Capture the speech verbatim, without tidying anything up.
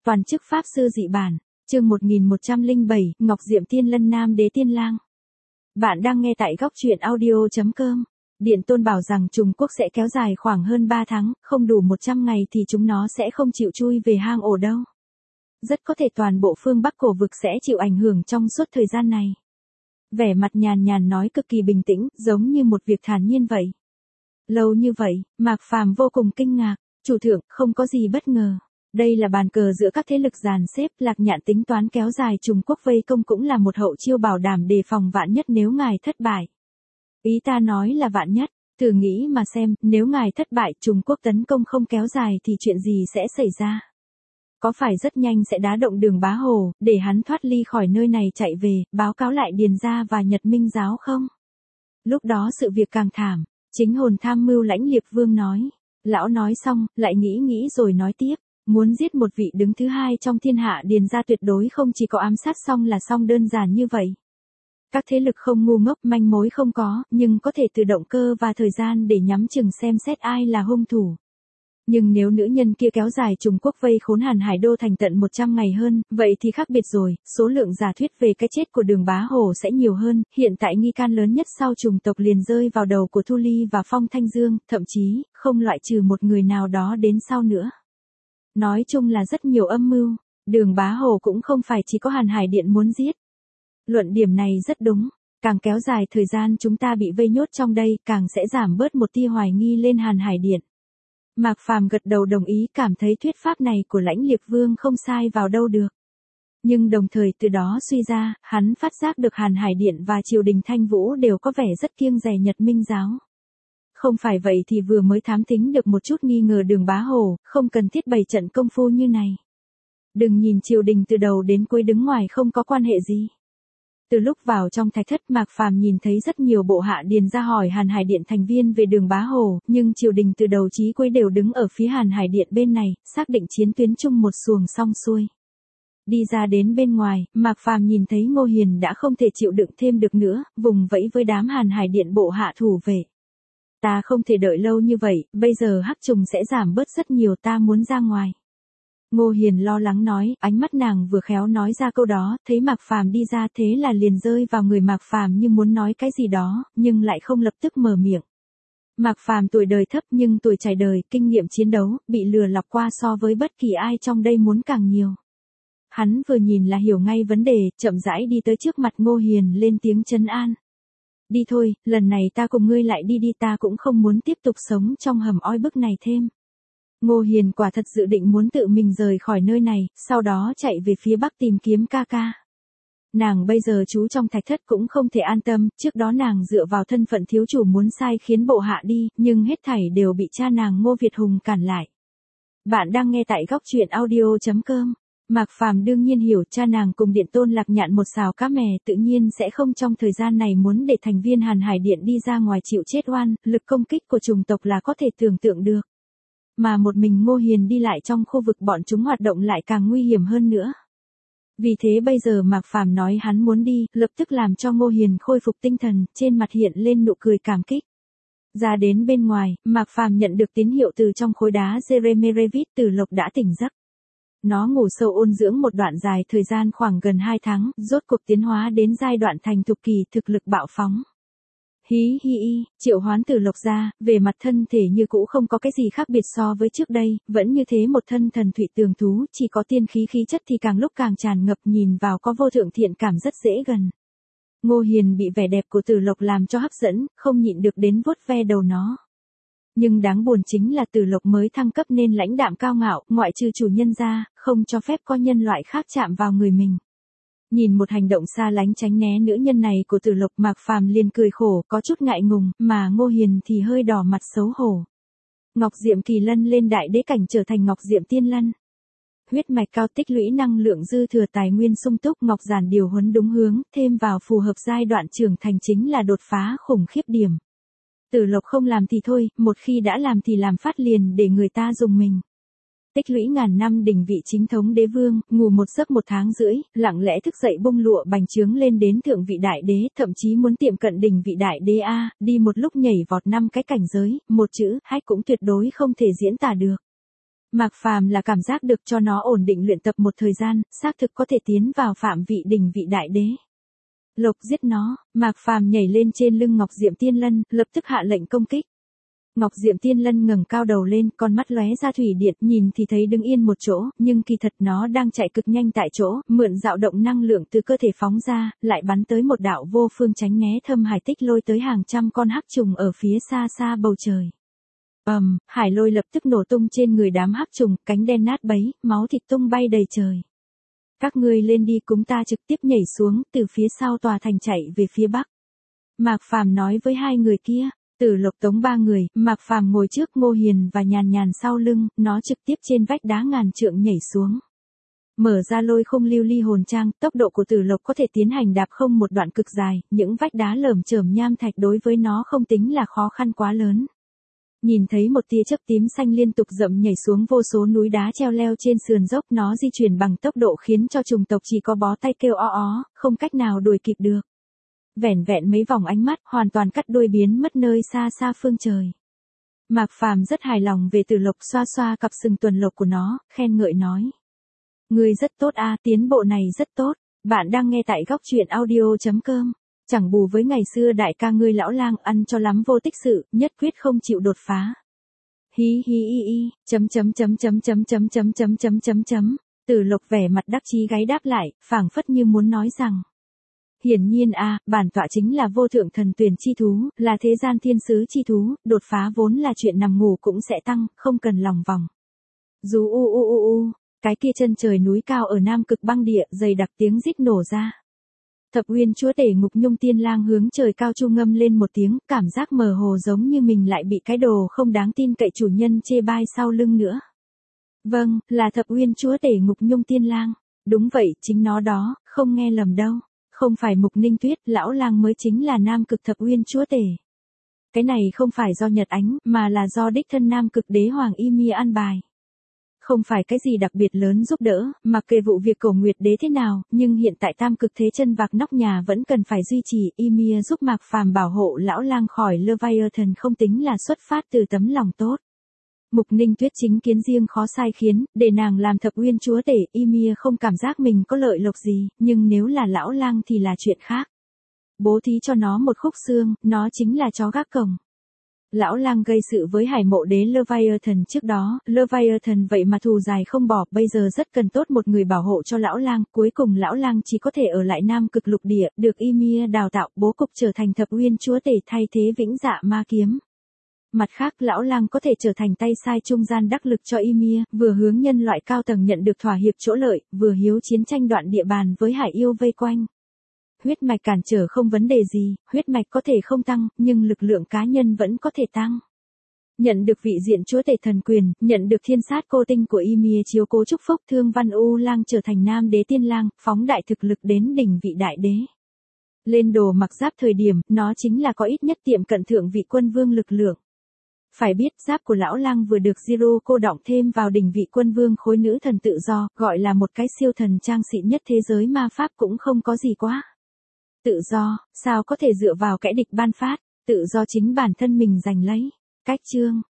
Toàn chức Pháp Sư Dị Bản, chương một nghìn một trăm lẻ bảy, Ngọc Diệm Tiên Lân Nam Đế Tiên Lang. Bạn đang nghe tại góc truyện audio chấm com. Điện Tôn bảo rằng Trung Quốc sẽ kéo dài khoảng hơn ba tháng, không đủ một trăm ngày thì chúng nó sẽ không chịu chui về hang ổ đâu. Rất có thể toàn bộ phương Bắc cổ vực sẽ chịu ảnh hưởng trong suốt thời gian này. Vẻ mặt nhàn nhàn nói cực kỳ bình tĩnh, giống như một việc thản nhiên vậy. Lâu như vậy, Mạc Phàm vô cùng kinh ngạc, chủ thượng, không có gì bất ngờ. Đây là bàn cờ giữa các thế lực dàn xếp, Lạc Nhạn tính toán kéo dài Trung Quốc vây công cũng là một hậu chiêu bảo đảm đề phòng vạn nhất nếu ngài thất bại. Ý ta nói là vạn nhất, thử nghĩ mà xem, nếu ngài thất bại Trung Quốc tấn công không kéo dài thì chuyện gì sẽ xảy ra? Có phải rất nhanh sẽ đá động Đường Bá Hồ, để hắn thoát ly khỏi nơi này chạy về, báo cáo lại Điền Gia và Nhật Minh Giáo không? Lúc đó sự việc càng thảm, chính hồn tham mưu Lãnh Liệt Vương nói. Lão nói xong, lại nghĩ nghĩ rồi nói tiếp. Muốn giết một vị đứng thứ hai trong thiên hạ Điền Gia tuyệt đối không chỉ có ám sát xong là xong đơn giản như vậy. Các thế lực không ngu ngốc, manh mối không có, nhưng có thể từ động cơ và thời gian để nhắm chừng xem xét ai là hung thủ. Nhưng nếu nữ nhân kia kéo dài Trung Quốc vây khốn Hàn Hải Đô thành tận một trăm ngày hơn, vậy thì khác biệt rồi, số lượng giả thuyết về cái chết của Đường Bá Hồ sẽ nhiều hơn, hiện tại nghi can lớn nhất sau trùng tộc liền rơi vào đầu của Thu Ly và Phong Thanh Dương, thậm chí, không loại trừ một người nào đó đến sau nữa. Nói chung là rất nhiều âm mưu, Đường Bá Hồ cũng không phải chỉ có Hàn Hải Điện muốn giết. Luận điểm này rất đúng, càng kéo dài thời gian chúng ta bị vây nhốt trong đây, càng sẽ giảm bớt một tia hoài nghi lên Hàn Hải Điện. Mạc Phàm gật đầu đồng ý, cảm thấy thuyết pháp này của Lãnh Liệt Vương không sai vào đâu được. Nhưng đồng thời từ đó suy ra, hắn phát giác được Hàn Hải Điện và triều đình Thanh Vũ đều có vẻ rất kiêng dè Nhật Minh Giáo. Không phải vậy thì vừa mới thám thính được một chút nghi ngờ Đường Bá Hồ, không cần thiết bày trận công phu như này. Đừng nhìn triều đình từ đầu đến cuối đứng ngoài không có quan hệ gì. Từ lúc vào trong thạch thất Mạc Phàm nhìn thấy rất nhiều bộ hạ Điền ra hỏi Hàn Hải Điện thành viên về Đường Bá Hồ, nhưng triều đình từ đầu chí cuối đều đứng ở phía Hàn Hải Điện bên này, xác định chiến tuyến chung một xuồng xong xuôi. Đi ra đến bên ngoài, Mạc Phàm nhìn thấy Ngô Hiền đã không thể chịu đựng thêm được nữa, vùng vẫy với đám Hàn Hải Điện bộ hạ thủ vệ. Ta không thể đợi lâu như vậy, bây giờ hắc trùng sẽ giảm bớt rất nhiều, ta muốn ra ngoài. Ngô Hiền lo lắng nói, ánh mắt nàng vừa khéo nói ra câu đó, thấy Mạc Phàm đi ra thế là liền rơi vào người Mạc Phàm như muốn nói cái gì đó, nhưng lại không lập tức mở miệng. Mạc Phàm tuổi đời thấp nhưng tuổi trải đời, kinh nghiệm chiến đấu, bị lừa lọc qua so với bất kỳ ai trong đây muốn càng nhiều. Hắn vừa nhìn là hiểu ngay vấn đề, chậm rãi đi tới trước mặt Ngô Hiền lên tiếng trấn an. Đi thôi, lần này ta cùng ngươi lại đi đi, ta cũng không muốn tiếp tục sống trong hầm oi bức này thêm. Ngô Hiền quả thật dự định muốn tự mình rời khỏi nơi này, sau đó chạy về phía bắc tìm kiếm ca ca. Nàng bây giờ trú trong thạch thất cũng không thể an tâm, trước đó nàng dựa vào thân phận thiếu chủ muốn sai khiến bộ hạ đi, nhưng hết thảy đều bị cha nàng Ngô Việt Hùng cản lại. Bạn đang nghe tại góc truyện audio chấm com. Mạc Phàm đương nhiên hiểu cha nàng cùng Điện Tôn Lạc Nhạn một xào cá mè tự nhiên sẽ không trong thời gian này muốn để thành viên Hàn Hải Điện đi ra ngoài chịu chết oan, lực công kích của chủng tộc là có thể tưởng tượng được. Mà một mình Ngô Hiền đi lại trong khu vực bọn chúng hoạt động lại càng nguy hiểm hơn nữa. Vì thế bây giờ Mạc Phàm nói hắn muốn đi, lập tức làm cho Ngô Hiền khôi phục tinh thần, trên mặt hiện lên nụ cười cảm kích. Ra đến bên ngoài, Mạc Phàm nhận được tín hiệu từ trong khối đá Jeremerevit, Tử Lộc đã tỉnh giấc. Nó ngủ sâu ôn dưỡng một đoạn dài thời gian khoảng gần hai tháng, rốt cuộc tiến hóa đến giai đoạn thành thục kỳ, thực lực bạo phóng. Hí hi y, triệu hoán Tử Lộc ra, về mặt thân thể như cũ không có cái gì khác biệt so với trước đây, vẫn như thế một thân thần thủy tường thú, chỉ có tiên khí khí chất thì càng lúc càng tràn ngập, nhìn vào có vô thượng thiện cảm rất dễ gần. Ngô Hiền bị vẻ đẹp của Tử Lộc làm cho hấp dẫn, không nhịn được đến vuốt ve đầu nó. Nhưng đáng buồn chính là Tử Lộc mới thăng cấp nên lãnh đạm cao ngạo, ngoại trừ chủ nhân ra, không cho phép có nhân loại khác chạm vào người mình. Nhìn một hành động xa lánh tránh né nữ nhân này của Tử Lộc, Mạc Phàm liền cười khổ, có chút ngại ngùng, mà Ngô Hiền thì hơi đỏ mặt xấu hổ. Ngọc Diệm Kỳ Lân lên đại đế cảnh trở thành Ngọc Diệm Tiên Lân. Huyết mạch cao, tích lũy năng lượng dư thừa, tài nguyên sung túc, Ngọc Giản điều huấn đúng hướng, thêm vào phù hợp giai đoạn trưởng thành chính là đột phá khủng khiếp điểm. Tử Lộc không làm thì thôi, một khi đã làm thì làm phát liền để người ta dùng mình. Tích lũy ngàn năm đỉnh vị chính thống đế vương, ngủ một giấc một tháng rưỡi, lặng lẽ thức dậy bung lụa bành trướng lên đến thượng vị đại đế, thậm chí muốn tiệm cận đỉnh vị đại đế a, đi một lúc nhảy vọt năm cái cảnh giới, một chữ, hách cũng tuyệt đối không thể diễn tả được. Mạc Phàm là cảm giác được cho nó ổn định luyện tập một thời gian, xác thực có thể tiến vào phạm vị đỉnh vị đại đế. Lộc giết nó, Mạc Phàm nhảy lên trên lưng Ngọc Diệm Tiên Lân, lập tức hạ lệnh công kích. Ngọc Diệm Tiên Lân ngẩng cao đầu lên, con mắt lóe ra thủy điện, nhìn thì thấy đứng yên một chỗ, nhưng kỳ thật nó đang chạy cực nhanh tại chỗ, mượn dao động năng lượng từ cơ thể phóng ra, lại bắn tới một đạo vô phương tránh né thâm hải tích lôi tới hàng trăm con hắc trùng ở phía xa xa bầu trời. Ầm, um, hải lôi lập tức nổ tung trên người đám hắc trùng, cánh đen nát bấy, máu thịt tung bay đầy trời. Các ngươi lên đi, chúng ta trực tiếp nhảy xuống, từ phía sau tòa thành chạy về phía bắc. Mạc Phàm nói với hai người kia. Tử Lộc tống ba người, Mạc Phàm ngồi trước, Ngô Hiền và Nhàn Nhàn sau lưng, nó trực tiếp trên vách đá ngàn trượng nhảy xuống. Mở ra lôi không lưu ly hồn trang, tốc độ của Tử Lộc có thể tiến hành đạp không một đoạn cực dài, những vách đá lởm chởm nham thạch đối với nó không tính là khó khăn quá lớn. Nhìn thấy một tia chớp tím xanh liên tục dậm nhảy xuống vô số núi đá treo leo trên sườn dốc, nó di chuyển bằng tốc độ khiến cho trùng tộc chỉ có bó tay kêu o ó, không cách nào đuổi kịp được. Vẻn vẹn mấy vòng ánh mắt, hoàn toàn cắt đuôi biến mất nơi xa xa phương trời. Mạc Phàm rất hài lòng về Tử Lộc, xoa xoa cặp sừng tuần lộc của nó, khen ngợi nói. Ngươi rất tốt a, à, tiến bộ này rất tốt. Bạn đang nghe tại góc truyện audio chấm com. Chẳng bù với ngày xưa đại ca ngươi lão lang ăn cho lắm vô tích sự, nhất quyết không chịu đột phá. Hí hí y y, chấm chấm chấm chấm chấm chấm chấm chấm chấm chấm chấm. Tử Lộc vẻ mặt đắc chí gáy đáp lại, phảng phất như muốn nói rằng. Hiển nhiên a, à, bản tọa chính là vô thượng thần tuyển chi thú, là thế gian thiên sứ chi thú, đột phá vốn là chuyện nằm ngủ cũng sẽ tăng, không cần lòng vòng. Dù u u u u, cái kia chân trời núi cao ở Nam Cực băng địa, dày đặc tiếng rít nổ ra. Thập Uyên chúa tể Ngục Nhung Tiên Lang hướng trời cao chu ngâm lên một tiếng, cảm giác mơ hồ giống như mình lại bị cái đồ không đáng tin cậy chủ nhân chê bai sau lưng nữa. Vâng, là Thập Uyên chúa tể Ngục Nhung Tiên Lang. Đúng vậy, chính nó đó, không nghe lầm đâu. Không phải Mục Ninh Tuyết, lão lang mới chính là Nam Cực Thập Uyên chúa tể. Cái này không phải do Nhật Ánh, mà là do đích thân Nam Cực đế hoàng Ymir an bài. Không phải cái gì đặc biệt lớn giúp đỡ, mặc kệ vụ việc Cổ Nguyệt đế thế nào, nhưng hiện tại Tam Cực thế chân vạc nóc nhà vẫn cần phải duy trì. Ymir giúp Mạc Phàm bảo hộ lão lang khỏi Leviathan không tính là xuất phát từ tấm lòng tốt. Mục Ninh Tuyết chính kiến riêng khó sai khiến, để nàng làm Thập Uyên chúa tể. Ymir không cảm giác mình có lợi lộc gì, nhưng nếu là lão lang thì là chuyện khác. Bố thí cho nó một khúc xương, nó chính là chó gác cổng. Lão lang gây sự với hải mộ đế Leviathan trước đó, Leviathan vậy mà thù dài không bỏ, bây giờ rất cần tốt một người bảo hộ cho lão lang, cuối cùng lão lang chỉ có thể ở lại Nam Cực lục địa, được Ymir đào tạo, bố cục trở thành Thập Uyên chúa tể thay thế Vĩnh Dạ ma kiếm. Mặt khác, lão lang có thể trở thành tay sai trung gian đắc lực cho Ymir, vừa hướng nhân loại cao tầng nhận được thỏa hiệp chỗ lợi, vừa hiếu chiến tranh đoạn địa bàn với hải yêu vây quanh. Huyết mạch cản trở không vấn đề gì, huyết mạch có thể không tăng, nhưng lực lượng cá nhân vẫn có thể tăng. Nhận được vị diện chúa tể thần quyền, nhận được thiên sát cô tinh của Ymir chiếu cố chúc phúc, Thương Văn U Lang trở thành Nam đế tiên lang, phóng đại thực lực đến đỉnh vị đại đế. Lên đồ mặc giáp thời điểm, nó chính là có ít nhất tiệm cận thượng vị quân vương lực lượng. Phải biết, giáp của lão lang vừa được Zero cô đọng thêm vào đỉnh vị quân vương khối nữ thần tự do, gọi là một cái siêu thần trang xịn nhất thế giới ma pháp cũng không có gì quá. Tự do, sao có thể dựa vào kẻ địch ban phát, tự do chính bản thân mình giành lấy. Cách chương